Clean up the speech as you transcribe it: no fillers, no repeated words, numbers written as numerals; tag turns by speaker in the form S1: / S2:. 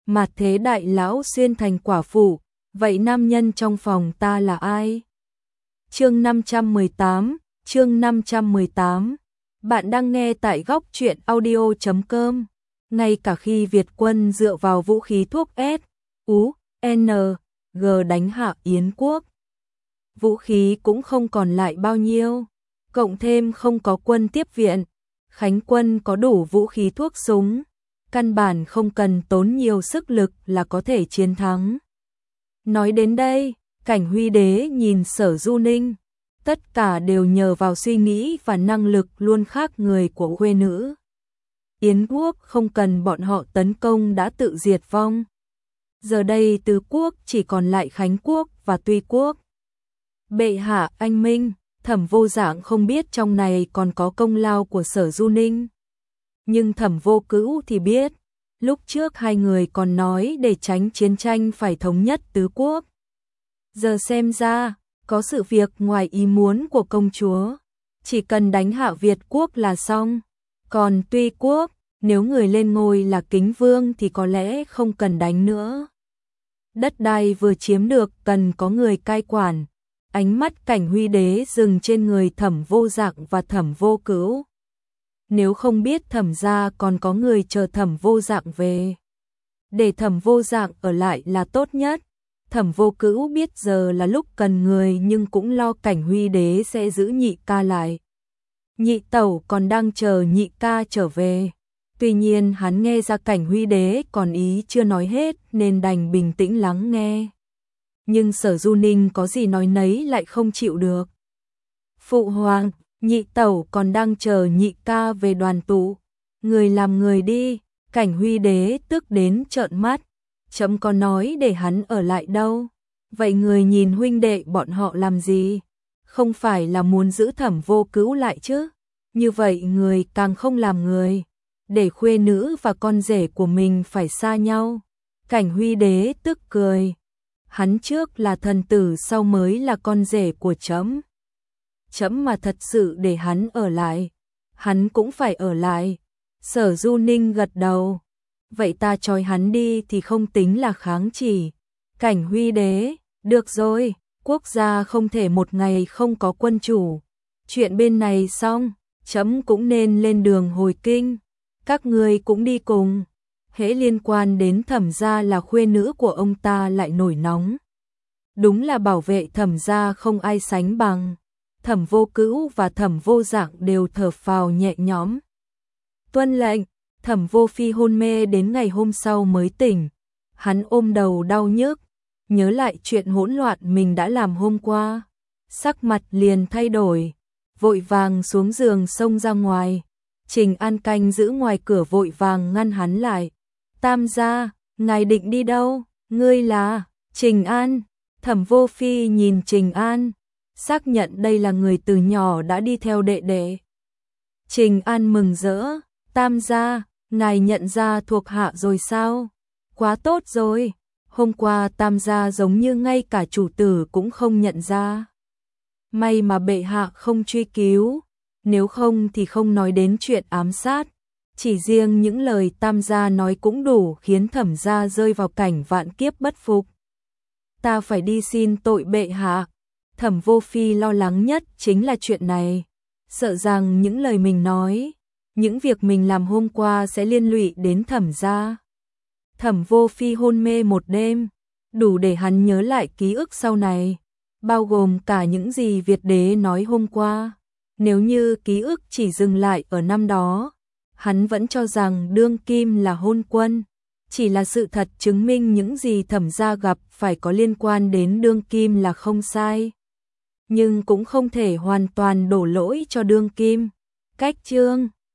S1: mà thế đại lão xuyên thành quả phụ, vậy nam nhân trong phòng ta là ai? Chương 518. Bạn đang nghe tại góc truyện audio.com. Ngay cả khi Việt quân dựa vào vũ khí thuốc S, U, N, G đánh hạ Yến quốc, vũ khí cũng không còn lại bao nhiêu, cộng thêm không có quân tiếp viện, Khánh quân có đủ vũ khí thuốc súng, căn bản không cần tốn nhiều sức lực là có thể chiến thắng. Nói đến đây, Cảnh Huy Đế nhìn Sở Du Ninh, tất cả đều nhờ vào suy nghĩ và năng lực luôn khác người của khuê nữ. Yến quốc không cần bọn họ tấn công đã tự diệt vong. Giờ đây Tứ quốc chỉ còn lại Khánh quốc và Tuy quốc. Bệ hạ anh minh, Thẩm Vô Dạng không biết trong này còn có công lao của Sở Du Ninh. Nhưng Thẩm Vô Cữu thì biết, lúc trước hai người còn nói để tránh chiến tranh phải thống nhất tứ quốc. Giờ xem ra, có sự việc ngoài ý muốn của công chúa, chỉ cần đánh hạ Việt quốc là xong. Còn Tuy quốc, nếu người lên ngôi là Kính Vương thì có lẽ không cần đánh nữa. Đất đai vừa chiếm được cần có người cai quản. Ánh mắt Cảnh Huy Đế dừng trên người Thẩm Vô Dạng và Thẩm Vô Cữu. Nếu không biết Thẩm gia còn có người chờ Thẩm Vô Dạng về, để Thẩm Vô Dạng ở lại là tốt nhất. Thẩm Vô Cữu biết giờ là lúc cần người nhưng cũng lo Cảnh Huy Đế sẽ giữ nhị ca lại. Nhị tẩu còn đang chờ nhị ca trở về. Tuy nhiên hắn nghe ra Cảnh Huy Đế còn ý chưa nói hết nên đành bình tĩnh lắng nghe. Nhưng Sở Du Ninh có gì nói nấy lại không chịu được. Phụ hoàng, nhị tẩu còn đang chờ nhị ca về đoàn tụ. Người làm người đi. Cảnh Huy Đế tức đến trợn mắt. Chấm có nói để hắn ở lại đâu. Vậy người nhìn huynh đệ bọn họ làm gì? Không phải là muốn giữ Thẩm Vô Cữu lại chứ? Như vậy người càng không làm người, để khuê nữ và con rể của mình phải xa nhau. Cảnh Huy Đế tức cười. Hắn trước là thần tử sau mới là con rể của chấm. Chấm mà thật sự để hắn ở lại, hắn cũng phải ở lại. Sở Du Ninh gật đầu. Vậy ta trói hắn đi thì không tính là kháng chỉ. Cảnh Huy Đế, được rồi, quốc gia không thể một ngày không có quân chủ. Chuyện bên này xong, chấm cũng nên lên đường hồi kinh. Các ngươi cũng đi cùng. Hễ liên quan đến Thẩm gia là khuê nữ của ông ta lại nổi nóng. Đúng là bảo vệ Thẩm gia không ai sánh bằng. Thẩm Vô Cữu và Thẩm Vô Dạng đều thở phào nhẹ nhõm. Tuân lệnh. Thẩm Vô Phi hôn mê đến ngày hôm sau mới tỉnh. Hắn ôm đầu đau nhức, nhớ lại chuyện hỗn loạn mình đã làm hôm qua. Sắc mặt liền thay đổi, vội vàng xuống giường xông ra ngoài. Trình An canh giữ ngoài cửa vội vàng ngăn hắn lại. Tam gia, ngài định đi đâu? Ngươi là Trình An. Thẩm Vô Phi nhìn Trình An, xác nhận đây là người từ nhỏ đã đi theo đệ đệ. Trình An mừng rỡ. Tam gia, ngài nhận ra thuộc hạ rồi sao? Quá tốt rồi. Hôm qua Tam gia giống như ngay cả chủ tử cũng không nhận ra. May mà bệ hạ không truy cứu, nếu không thì không nói đến chuyện ám sát. Chỉ riêng những lời Tam gia nói cũng đủ khiến Thẩm gia rơi vào cảnh vạn kiếp bất phục. Ta phải đi xin tội bệ hạ. Thẩm Vô Phi lo lắng nhất chính là chuyện này, sợ rằng những lời mình nói, những việc mình làm hôm qua sẽ liên lụy đến Thẩm gia. Thẩm Vô Phi hôn mê một đêm, đủ để hắn nhớ lại ký ức sau này, bao gồm cả những gì Việt đế nói hôm qua. Nếu như ký ức chỉ dừng lại ở năm đó, hắn vẫn cho rằng đương kim là hôn quân. Chỉ là sự thật chứng minh những gì Thẩm gia gặp phải có liên quan đến đương kim là không sai. Nhưng cũng không thể hoàn toàn đổ lỗi cho đương kim. Cách chương